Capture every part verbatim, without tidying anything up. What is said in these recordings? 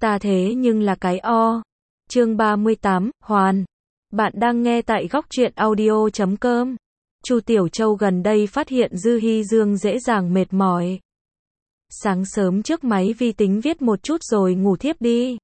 Ta thế nhưng là cái o. Chương ba mươi tám, Hoàn. Bạn đang nghe tại góc truyện audio chấm com. Chu Tiểu Châu gần đây phát hiện Dư Hi Dương dễ dàng mệt mỏi. Sáng sớm trước máy vi tính viết một chút rồi ngủ thiếp đi.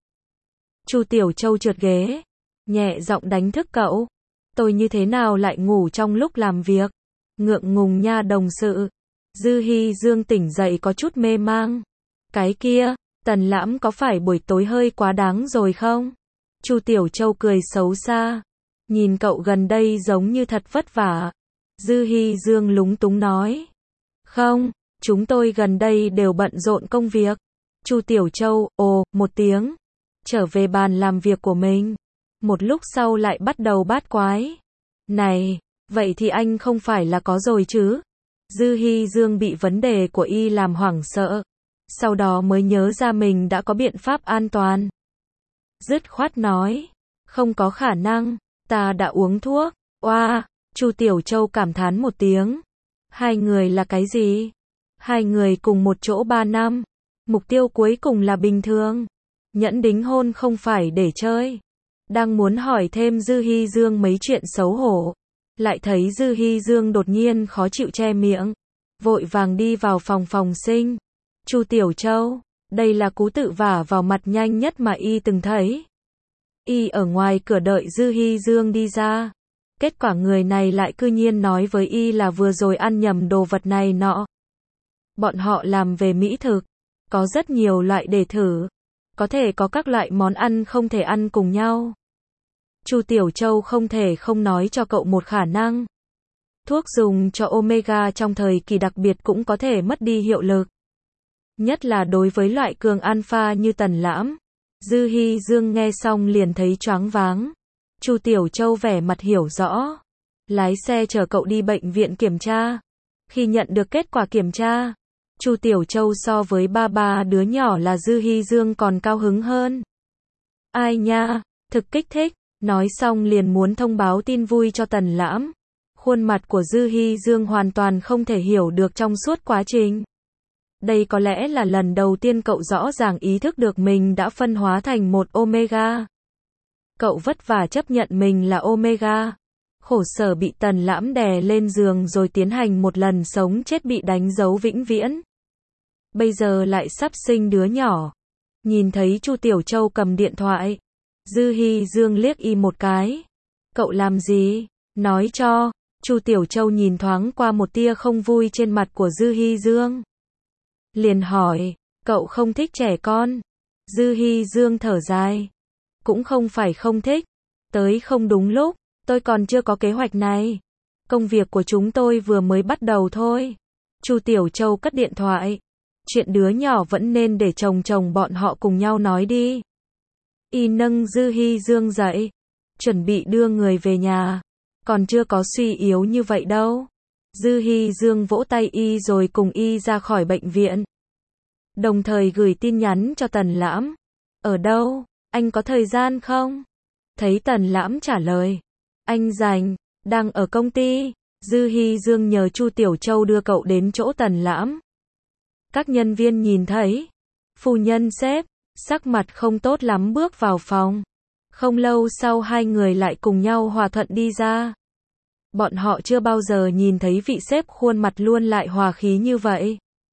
Chu Tiểu Châu trượt ghế, nhẹ giọng đánh thức cậu. Tôi như thế nào lại ngủ trong lúc làm việc? Ngượng ngùng nha đồng sự. Dư Hi Dương tỉnh dậy có chút mê mang. Cái kia, Tần Lãm có phải buổi tối hơi quá đáng rồi không? Chu Tiểu Châu cười xấu xa. Nhìn cậu gần đây giống như thật vất vả. Dư Hi Dương lúng túng nói. Không, chúng tôi gần đây đều bận rộn công việc. Chu Tiểu Châu, ồ, một tiếng. Trở về bàn làm việc của mình. Một lúc sau lại bắt đầu bát quái. Này, vậy thì anh không phải là có rồi chứ? Dư Hi Dương bị vấn đề của y làm hoảng sợ. Sau đó mới nhớ ra mình đã có biện pháp an toàn. Dứt khoát nói. Không có khả năng, ta đã uống thuốc. Oa, Chu Tiểu Châu cảm thán một tiếng. Hai người là cái gì? Hai người cùng một chỗ ba năm. Mục tiêu cuối cùng là bình thường. Nhẫn đính hôn không phải để chơi. Đang muốn hỏi thêm Dư Hi Dương mấy chuyện xấu hổ. Lại thấy Dư Hi Dương đột nhiên khó chịu che miệng. Vội vàng đi vào phòng phòng sinh. Chu Tiểu Châu, đây là cú tự vả vào mặt nhanh nhất mà y từng thấy. Y ở ngoài cửa đợi Dư Hi Dương đi ra. Kết quả người này lại cư nhiên nói với y là vừa rồi ăn nhầm đồ vật này nọ. Bọn họ làm về mỹ thực. Có rất nhiều loại để thử. Có thể có các loại món ăn không thể ăn cùng nhau. Chu Tiểu Châu không thể không nói cho cậu một khả năng. Thuốc dùng cho Omega trong thời kỳ đặc biệt cũng có thể mất đi hiệu lực. Nhất là đối với loại cường alpha như Tần Lãm. Dư Hi Dương nghe xong liền thấy choáng váng. Chu Tiểu Châu vẻ mặt hiểu rõ. Lái xe chở cậu đi bệnh viện kiểm tra. Khi nhận được kết quả kiểm tra, Chu Tiểu Châu so với ba ba đứa nhỏ là Dư Hi Dương còn cao hứng hơn. Ai nha, thực kích thích. Nói xong liền muốn thông báo tin vui cho Tần Lãm. Khuôn mặt của Dư Hi Dương hoàn toàn không thể hiểu được trong suốt quá trình. Đây có lẽ là lần đầu tiên cậu rõ ràng ý thức được mình đã phân hóa thành một Omega. Cậu vất vả chấp nhận mình là Omega. Khổ sở bị Tần Lãm đè lên giường rồi tiến hành một lần sống chết bị đánh dấu vĩnh viễn. Bây giờ lại sắp sinh đứa nhỏ. Nhìn thấy Chu Tiểu Châu cầm điện thoại. Dư Hi Dương liếc y một cái. Cậu làm gì? Nói cho. Chu Tiểu Châu nhìn thoáng qua một tia không vui trên mặt của Dư Hi Dương. Liền hỏi, cậu không thích trẻ con? Dư Hi Dương thở dài. Cũng không phải không thích. Tới không đúng lúc, tôi còn chưa có kế hoạch này. Công việc của chúng tôi vừa mới bắt đầu thôi. Chu Tiểu Châu cất điện thoại. Chuyện đứa nhỏ vẫn nên để chồng chồng bọn họ cùng nhau nói đi. Y nâng Dư Hi Dương dậy. Chuẩn bị đưa người về nhà. Còn chưa có suy yếu như vậy đâu. Dư Hi Dương vỗ tay y rồi cùng y ra khỏi bệnh viện. Đồng thời gửi tin nhắn cho Tần Lãm. Ở đâu? Anh có thời gian không? Thấy Tần Lãm trả lời. Anh rảnh, đang ở công ty. Dư Hi Dương nhờ Chu Tiểu Châu đưa cậu đến chỗ Tần Lãm. Các nhân viên nhìn thấy. Phu nhân sếp, sắc mặt không tốt lắm bước vào phòng. Không lâu sau hai người lại cùng nhau hòa thuận đi ra. Bọn họ chưa bao giờ nhìn thấy vị sếp khuôn mặt luôn lại hòa khí như vậy.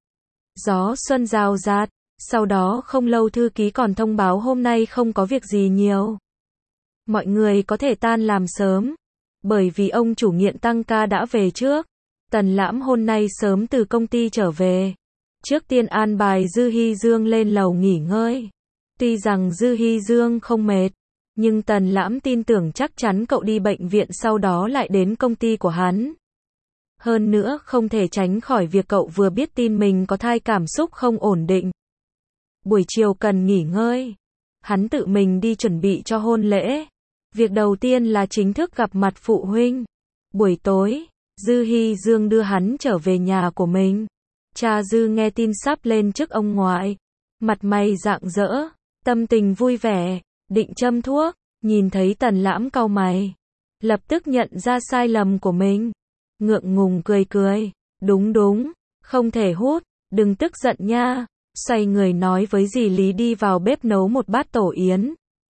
Gió xuân rào rạt, sau đó không lâu thư ký còn thông báo hôm nay không có việc gì nhiều. Mọi người có thể tan làm sớm, bởi vì ông chủ nghiện tăng ca đã về trước. Tần Lãm hôm nay sớm từ công ty trở về. Trước tiên an bài Dư Hi Dương lên lầu nghỉ ngơi. Tuy rằng Dư Hi Dương không mệt, nhưng Tần Lãm tin tưởng chắc chắn cậu đi bệnh viện sau đó lại đến công ty của hắn. Hơn nữa không thể tránh khỏi việc cậu vừa biết tin mình có thai cảm xúc không ổn định. Buổi chiều cần nghỉ ngơi. Hắn tự mình đi chuẩn bị cho hôn lễ. Việc đầu tiên là chính thức gặp mặt phụ huynh. Buổi tối, Dư Hi Dương đưa hắn trở về nhà của mình. Cha Dư nghe tin sắp lên chức ông ngoại. Mặt mày rạng rỡ, tâm tình vui vẻ, định châm thuốc, nhìn thấy Tần Lãm cau mày. Lập tức nhận ra sai lầm của mình. Ngượng ngùng cười cười. Đúng đúng, không thể hút, đừng tức giận nha. xoay người nói với dì Lý đi vào bếp nấu một bát tổ yến.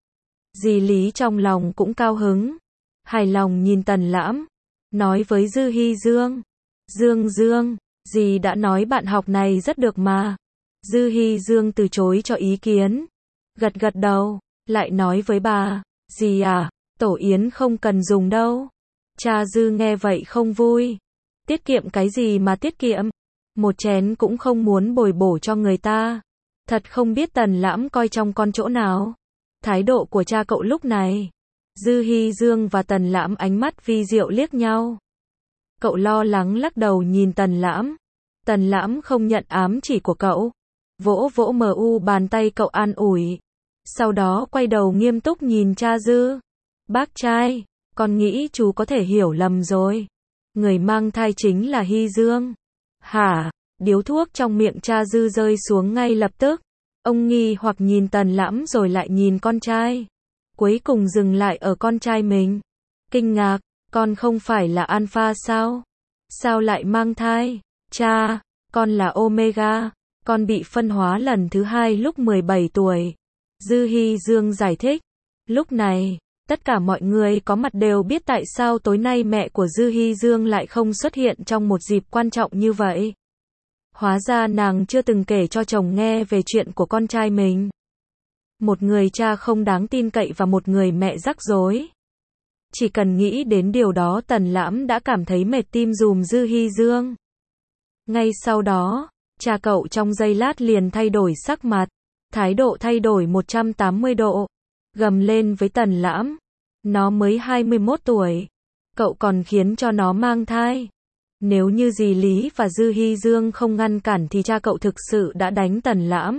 Dì Lý trong lòng cũng cao hứng, hài lòng nhìn Tần Lãm, nói với Dư Hi Dương. Dương Dương, dì đã nói bạn học này rất được mà. Dư Hi Dương từ chối cho ý kiến, gật gật đầu, lại nói với bà, dì à, tổ yến không cần dùng đâu. Cha Dư nghe vậy không vui, tiết kiệm cái gì mà tiết kiệm, một chén cũng không muốn bồi bổ cho người ta. Thật không biết Tần Lãm coi trong con chỗ nào. Thái độ của cha cậu lúc này. Dư Hi Dương và Tần Lãm ánh mắt vi diệu liếc nhau. Cậu lo lắng lắc đầu nhìn Tần Lãm. Tần Lãm không nhận ám chỉ của cậu, vỗ vỗ mờ u bàn tay cậu an ủi. Sau đó quay đầu nghiêm túc nhìn cha Dư. Bác trai, con nghĩ chú có thể hiểu lầm rồi. Người mang thai chính là Hi Dương. Hả? Điếu thuốc trong miệng cha Dư rơi xuống ngay lập tức. Ông nghi hoặc nhìn Tần Lãm rồi lại nhìn con trai. Cuối cùng dừng lại ở con trai mình. Kinh ngạc, con không phải là Alpha sao? Sao lại mang thai? Cha, con là Omega. Con bị phân hóa lần thứ hai lúc mười bảy tuổi. Dư Hi Dương giải thích. Lúc này, tất cả mọi người có mặt đều biết tại sao tối nay mẹ của Dư Hi Dương lại không xuất hiện trong một dịp quan trọng như vậy. Hóa ra nàng chưa từng kể cho chồng nghe về chuyện của con trai mình. Một người cha không đáng tin cậy và một người mẹ rắc rối. Chỉ cần nghĩ đến điều đó Tần Lãm đã cảm thấy mệt tim dùm Dư Hi Dương. Ngay sau đó, cha cậu trong giây lát liền thay đổi sắc mặt, thái độ thay đổi một trăm tám mươi độ, gầm lên với Tần Lãm. Nó mới hai mươi mốt tuổi, cậu còn khiến cho nó mang thai. Nếu như dì Lý và Dư Hi Dương không ngăn cản thì cha cậu thực sự đã đánh Tần Lãm.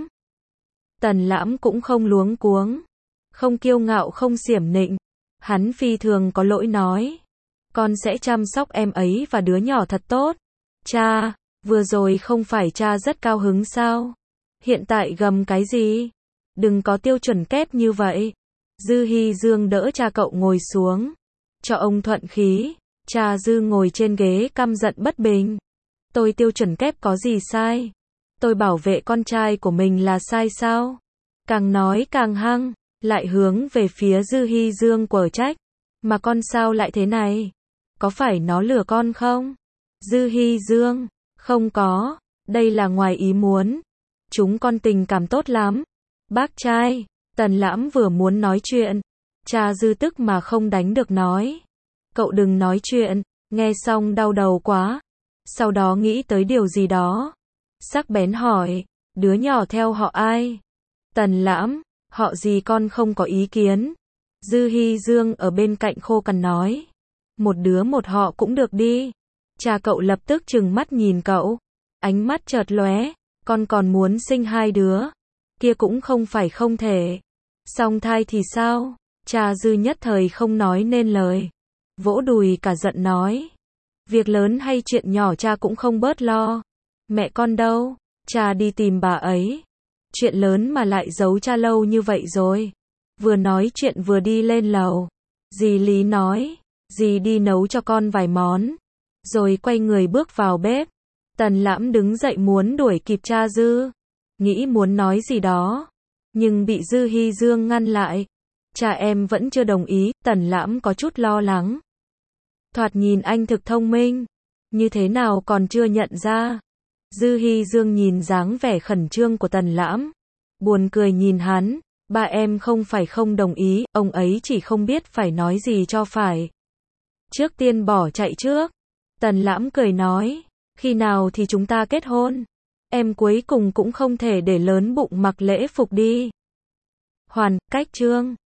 Tần Lãm cũng không luống cuống, không kiêu ngạo không xiểm nịnh. Hắn phi thường có lỗi nói. Con sẽ chăm sóc em ấy và đứa nhỏ thật tốt. Cha, vừa rồi không phải cha rất cao hứng sao? Hiện tại gầm cái gì? Đừng có tiêu chuẩn kép như vậy. Dư Hi Dương đỡ cha cậu ngồi xuống, cho ông thuận khí. Cha Dư ngồi trên ghế căm giận bất bình. Tôi tiêu chuẩn kép có gì sai? Tôi bảo vệ con trai của mình là sai sao? Càng nói càng hăng, lại hướng về phía Dư Hi Dương quở trách. Mà con sao lại thế này? Có phải nó lừa con không? Dư Hi Dương, không có, đây là ngoài ý muốn. Chúng con tình cảm tốt lắm. Bác trai, Tần Lãm vừa muốn nói chuyện, cha Dư tức mà không đánh được nói. Cậu đừng nói chuyện, nghe xong đau đầu quá. Sau đó nghĩ tới điều gì đó, sắc bén hỏi, đứa nhỏ theo họ ai? Tần Lãm, họ gì con không có ý kiến. Dư Hi Dương ở bên cạnh khô cằn nói, một đứa một họ cũng được đi. Cha cậu lập tức trừng mắt nhìn cậu, ánh mắt chợt lóe, con còn muốn sinh hai đứa, kia cũng không phải không thể. Song thai thì sao? Cha Dư nhất thời không nói nên lời, vỗ đùi cả giận nói, việc lớn hay chuyện nhỏ cha cũng không bớt lo. Mẹ con đâu? Cha đi tìm bà ấy. Chuyện lớn mà lại giấu cha lâu như vậy rồi. Vừa nói chuyện vừa đi lên lầu. Dì Lý nói, dì đi nấu cho con vài món, rồi quay người bước vào bếp. Tần Lãm đứng dậy muốn đuổi kịp cha Dư, nghĩ muốn nói gì đó, nhưng bị Dư Hi Dương ngăn lại. Cha em vẫn chưa đồng ý. Tần Lãm có chút lo lắng. Thoạt nhìn anh thực thông minh, như thế nào còn chưa nhận ra? Dư Hi Dương nhìn dáng vẻ khẩn trương của Tần Lãm, buồn cười nhìn hắn. Ba em không phải không đồng ý, ông ấy chỉ không biết phải nói gì cho phải. Trước tiên bỏ chạy trước. Tần Lãm cười nói, khi nào thì chúng ta kết hôn? Em cuối cùng cũng không thể để lớn bụng mặc lễ phục đi. Hoàn, cách chương